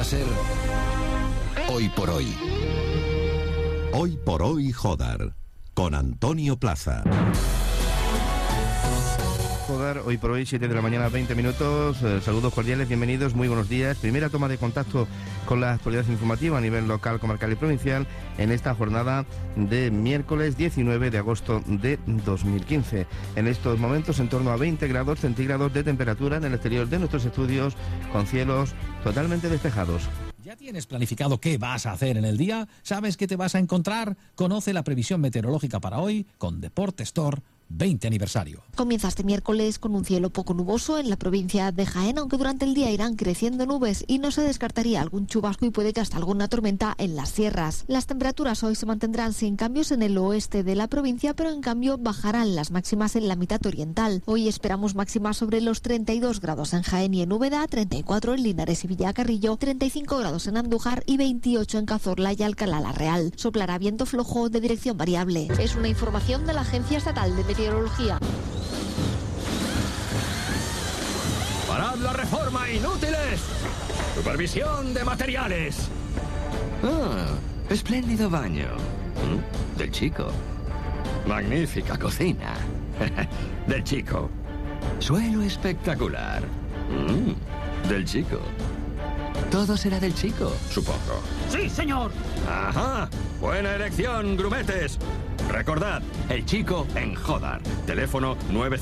a ser Hoy por Hoy. Hoy por Hoy Jodar, con Antonio Plaza. Jodar, hoy por hoy, 7 de la mañana, 20 minutos. Saludos cordiales, bienvenidos, muy buenos días. Primera toma de contacto con la actualidad informativa a nivel local, comarcal y provincial en esta jornada de miércoles 19 de agosto de 2015. En estos momentos, en torno a 20 grados centígrados de temperatura en el exterior de nuestros estudios, con cielos totalmente despejados. ¿Ya tienes planificado qué vas a hacer en el día? ¿Sabes qué te vas a encontrar? Conoce la previsión meteorológica para hoy con Deporte Store 20 aniversario. Comienza este miércoles con un cielo poco nuboso en la provincia de Jaén, aunque durante el día irán creciendo nubes y no se descartaría algún chubasco y puede que hasta alguna tormenta en las sierras. Las temperaturas hoy se mantendrán sin cambios en el oeste de la provincia, pero en cambio bajarán las máximas en la mitad oriental. Hoy esperamos máximas sobre los 32 grados en Jaén y en Úbeda, 34 en Linares y Villacarrillo, 35 grados en Andújar y 28 en Cazorla y Alcalá la Real. Soplará viento flojo de dirección variable. Es una información de la Agencia Estatal de Meteorología. ¡Parad la reforma, inútiles! ¡Supervisión de materiales! Espléndido baño. Del chico. Magnífica cocina. Del chico. Suelo espectacular. Del chico. Todo será del chico, supongo. ¡Sí, señor! ¡Ajá! Buena elección, grumetes. Recordad, el chico en Jodar. Teléfono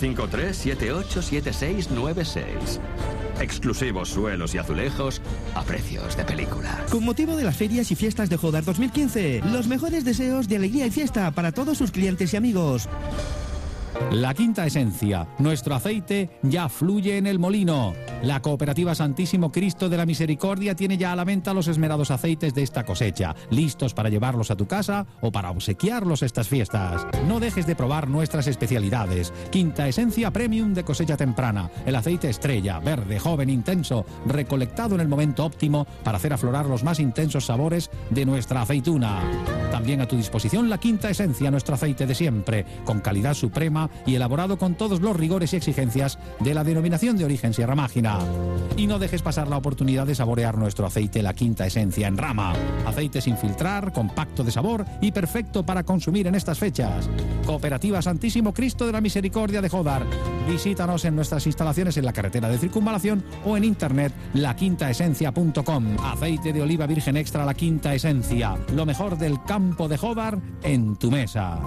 953-787696. Exclusivos suelos y azulejos a precios de película. Con motivo de las ferias y fiestas de Jodar 2015, los mejores deseos de alegría y fiesta para todos sus clientes y amigos. La Quinta Esencia, nuestro aceite ya fluye en el molino. La Cooperativa Santísimo Cristo de la Misericordia tiene ya a la venta los esmerados aceites de esta cosecha, listos para llevarlos a tu casa o para obsequiarlos estas fiestas. No dejes de probar nuestras especialidades. Quinta Esencia Premium de cosecha temprana, el aceite estrella, verde, joven, intenso, recolectado en el momento óptimo para hacer aflorar los más intensos sabores de nuestra aceituna. También a tu disposición la Quinta Esencia, nuestro aceite de siempre, con calidad suprema y elaborado con todos los rigores y exigencias de la denominación de origen Sierra Mágina. Y no dejes pasar la oportunidad de saborear nuestro aceite La Quinta Esencia en rama. Aceite sin filtrar, compacto de sabor y perfecto para consumir en estas fechas. Cooperativa Santísimo Cristo de la Misericordia de Jodar. Visítanos en nuestras instalaciones en la carretera de Circunvalación o en internet laquintaesencia.com. Aceite de oliva virgen extra La Quinta Esencia. Lo mejor del campo de Jodar en tu mesa.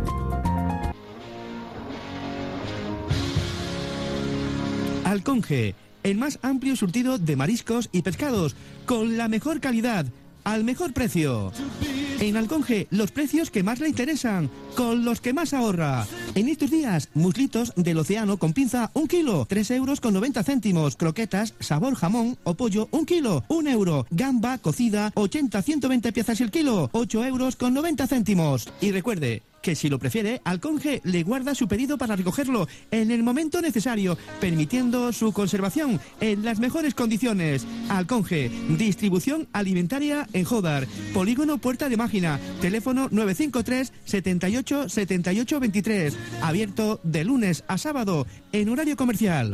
Alconge, el más amplio surtido de mariscos y pescados, con la mejor calidad, al mejor precio. En Alconge, los precios que más le interesan, con los que más ahorra. En estos días, muslitos del océano con pinza, 1 kilo, 3,90 €. Croquetas, sabor jamón o pollo, 1 kilo, 1 euro. Gamba cocida, 80-120 piezas el kilo, 8,90 €. Y recuerde que si lo prefiere, Alconge le guarda su pedido para recogerlo en el momento necesario, permitiendo su conservación en las mejores condiciones. Alconge, distribución alimentaria en Jodar, Polígono Puerta de Mágina, teléfono 953 78 78 23, abierto de lunes a sábado en horario comercial.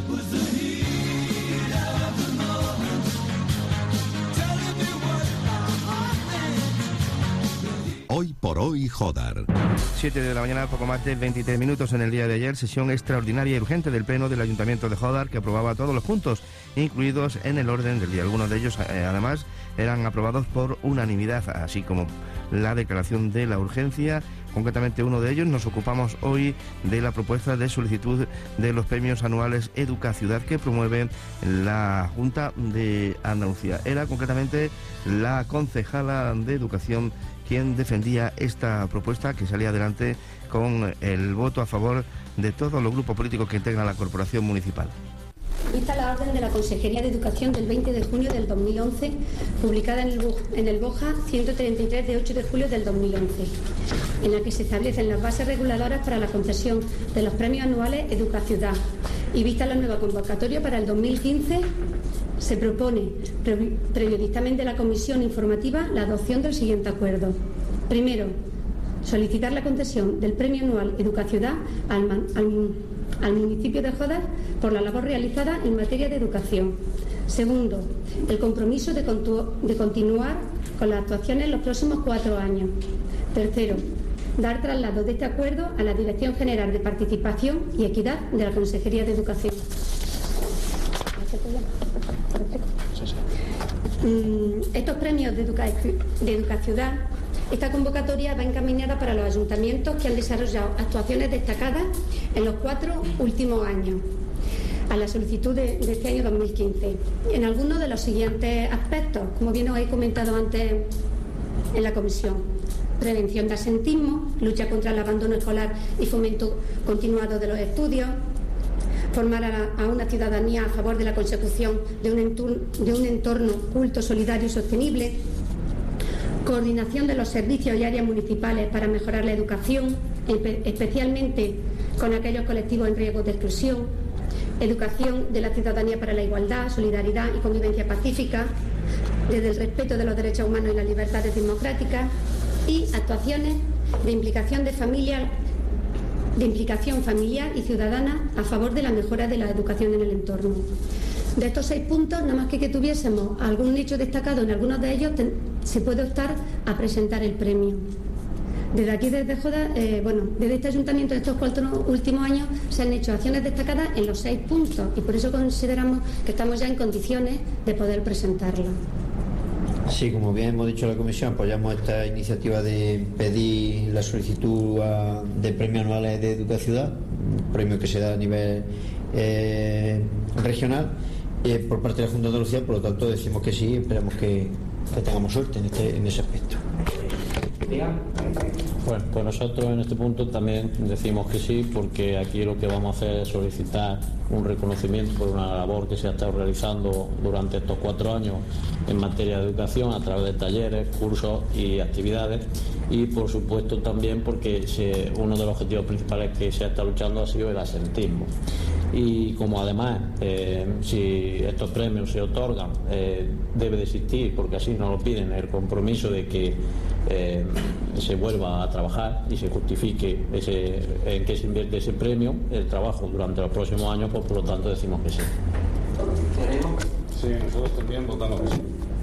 Hoy por Hoy Jodar. 7 de la mañana, poco más de 23 minutos en el día de ayer, sesión extraordinaria y urgente del Pleno del Ayuntamiento de Jodar, que aprobaba todos los puntos incluidos en el orden del día. Algunos de ellos, además, eran aprobados por unanimidad, así como la declaración de la urgencia. Concretamente, uno de ellos nos ocupamos hoy de la propuesta de solicitud de los premios anuales Educaciudad que promueve la Junta de Andalucía. Era concretamente la concejala de Educación quien defendía esta propuesta, que salía adelante con el voto a favor de todos los grupos políticos que integran la corporación municipal. Vista la orden de la Consejería de Educación del 20 de junio del 2011, publicada en el BOJA 133 de 8 de julio del 2011, en la que se establecen las bases reguladoras para la concesión de los premios anuales Educaciudad, y vista la nueva convocatoria para el 2015, se propone, previo dictamen de la Comisión Informativa, la adopción del siguiente acuerdo. Primero, solicitar la concesión del premio anual Educaciudad al municipio de Jodar por la labor realizada en materia de educación. Segundo, el compromiso de continuar con las actuaciones en los próximos 4 años. Tercero, dar traslado de este acuerdo a la Dirección General de Participación y Equidad de la Consejería de Educación. Estos premios de Educaciudad, esta convocatoria va encaminada para los ayuntamientos que han desarrollado actuaciones destacadas en los 4 últimos años, a la solicitud de este año 2015, en algunos de los siguientes aspectos, como bien os he comentado antes en la comisión: prevención de absentismo, lucha contra el abandono escolar y fomento continuado de los estudios, formar a una ciudadanía a favor de la consecución de un entorno culto, solidario y sostenible, coordinación de los servicios y áreas municipales para mejorar la educación, especialmente con aquellos colectivos en riesgo de exclusión, educación de la ciudadanía para la igualdad, solidaridad y convivencia pacífica, desde el respeto de los derechos humanos y las libertades democráticas, y actuaciones de implicación familiar y ciudadana a favor de la mejora de la educación en el entorno. De estos 6 puntos, nada más que tuviésemos algún hecho destacado en algunos de ellos, se puede optar a presentar el premio. Desde aquí, desde Jodar, desde este ayuntamiento, de estos 4 últimos años, se han hecho acciones destacadas en los 6 puntos y por eso consideramos que estamos ya en condiciones de poder presentarlo. Sí, como bien hemos dicho en la comisión, apoyamos esta iniciativa de pedir la solicitud de premios anuales de Educaciudad, un premio que se da a nivel regional por parte de la Junta de Andalucía. Por lo tanto decimos que sí, esperamos que tengamos suerte en ese aspecto. Bueno, pues nosotros en este punto también decimos que sí, porque aquí lo que vamos a hacer es solicitar un reconocimiento por una labor que se ha estado realizando durante estos 4 años en materia de educación a través de talleres, cursos y actividades, y por supuesto también porque uno de los objetivos principales que se ha estado luchando ha sido el absentismo. Y como además si estos premios se otorgan debe de existir, porque así nos lo piden, el compromiso de que se vuelva a trabajar y se justifique en qué se invierte ese premio, el trabajo durante los próximos años, pues por lo tanto decimos que sí. Sí, nosotros también votamos que sí.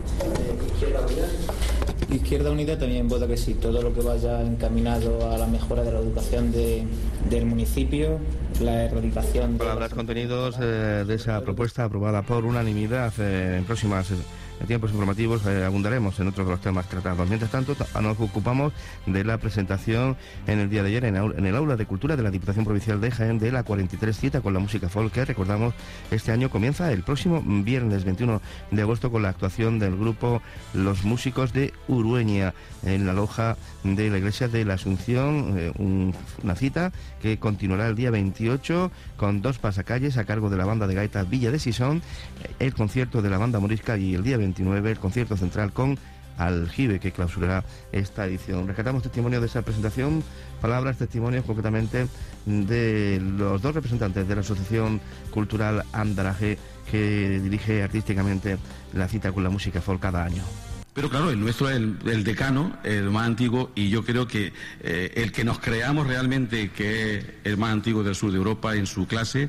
Izquierda Unida también vota que sí, todo lo que vaya encaminado a la mejora de la educación del municipio, la erradicación de... Palabras, contenidos de esa propuesta aprobada por unanimidad. En próximas tiempos informativos abundaremos en otros de los temas tratados. Mientras tanto, nos ocupamos de la presentación en el día de ayer en el Aula de Cultura de la Diputación Provincial de Jaén de la 43 cita con la música folk, que recordamos este año comienza el próximo viernes 21 de agosto con la actuación del grupo Los Músicos de Urueña en la loja de la Iglesia de la Asunción, una cita que continuará el día 28 con 2 pasacalles a cargo de la banda de gaita Villa de Sisón, el concierto de la banda morisca y el día 29 el concierto central con Aljibe, que clausurará esta edición. Rescatamos testimonio de esa presentación, palabras, testimonios concretamente de los 2 representantes de la Asociación Cultural Andaraje, que dirige artísticamente la cita con la música folk cada año. Pero claro, el nuestro es el decano, el más antiguo, y yo creo que el que nos creamos realmente que es el más antiguo del sur de Europa en su clase,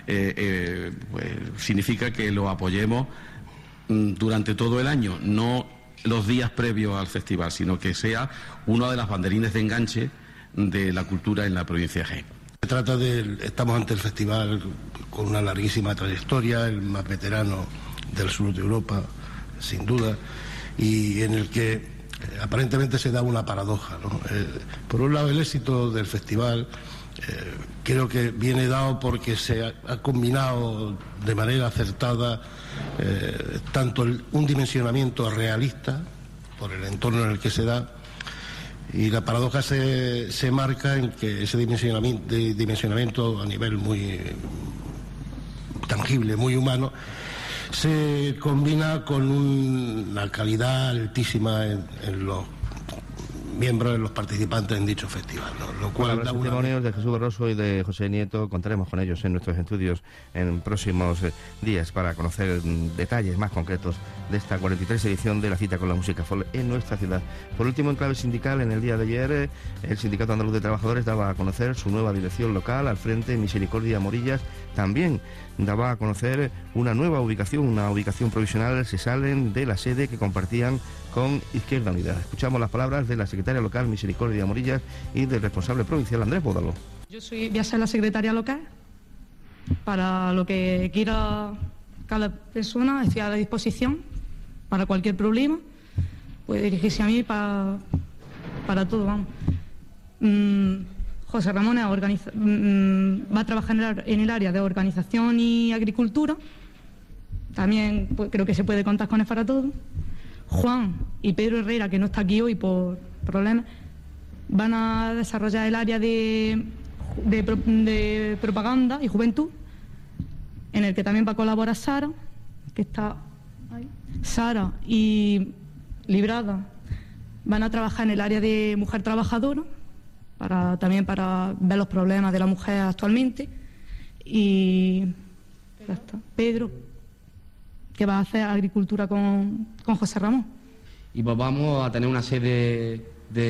pues, significa que lo apoyemos durante todo el año, no los días previos al festival, sino que sea una de las banderines de enganche de la cultura en la provincia de Jaén. Se trata estamos ante el festival con una larguísima trayectoria, el más veterano del sur de Europa, sin duda, y en el que aparentemente se da una paradoja, ¿no? Por un lado, el éxito del festival creo que viene dado porque se ha combinado de manera acertada tanto un dimensionamiento realista por el entorno en el que se da, y la paradoja se marca en que ese dimensionamiento a nivel muy tangible, muy humano, se combina con una calidad altísima en los miembros, los participantes en dicho festival, ¿no? Lo cual los testimonios de Jesús Barroso y de José Nieto, contaremos con ellos en nuestros estudios en próximos días para conocer detalles más concretos de esta 43 edición de la cita con la música folk en nuestra ciudad. Por último, en clave sindical, en el día de ayer, el Sindicato Andaluz de Trabajadores daba a conocer su nueva dirección local al frente Misericordia Morillas. También daba a conocer una nueva ubicación, una ubicación provisional. Se salen de la sede que compartían con Izquierda Unida. Escuchamos las palabras de la secretaria local Misericordia Morillas y del responsable provincial Andrés Bódalo. Voy a ser la secretaria local. Para lo que quiera cada persona, estoy a la disposición para cualquier problema. Puede dirigirse a mí para todo, vamos. José Ramón va a trabajar en el área de organización y agricultura. También pues, creo que se puede contar con él para todo. Juan y Pedro Herrera, que no está aquí hoy por problemas, van a desarrollar el área de propaganda y juventud, en el que también va a colaborar Sara, que está ahí. Sara y Librada van a trabajar en el área de mujer trabajadora, también para ver los problemas de la mujer actualmente. Y ya está. Pedro, que va a hacer agricultura con José Ramón. Y pues vamos a tener una sede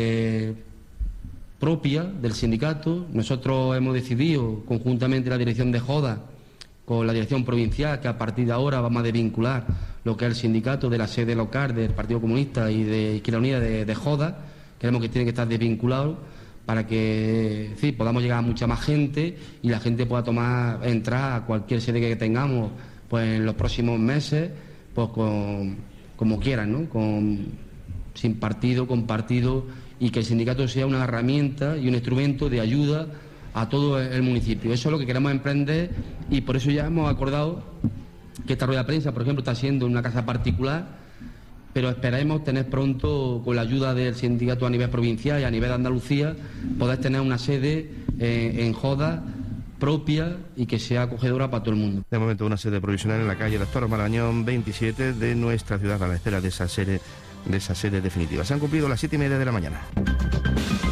propia del sindicato. Nosotros hemos decidido, conjuntamente la dirección de Joda, con la dirección provincial, que a partir de ahora vamos a desvincular lo que es el sindicato de la sede local del Partido Comunista y de Izquierda Unida de Joda. Queremos que tiene que estar desvinculado para que podamos llegar a mucha más gente y la gente pueda entrar a cualquier sede que tengamos pues en los próximos meses, pues como quieran, ¿no? Sin partido, con partido, y que el sindicato sea una herramienta y un instrumento de ayuda a todo el municipio. Eso es lo que queremos emprender y por eso ya hemos acordado que esta rueda de prensa, por ejemplo, está siendo en una casa particular, pero esperemos tener pronto, con la ayuda del sindicato a nivel provincial y a nivel de Andalucía, poder tener una sede en Joda propia y que sea acogedora para todo el mundo. De momento una sede provisional en la calle Doctor Marañón 27 de nuestra ciudad, a la espera de esa sede definitiva. Se han cumplido las 7:30 de la mañana.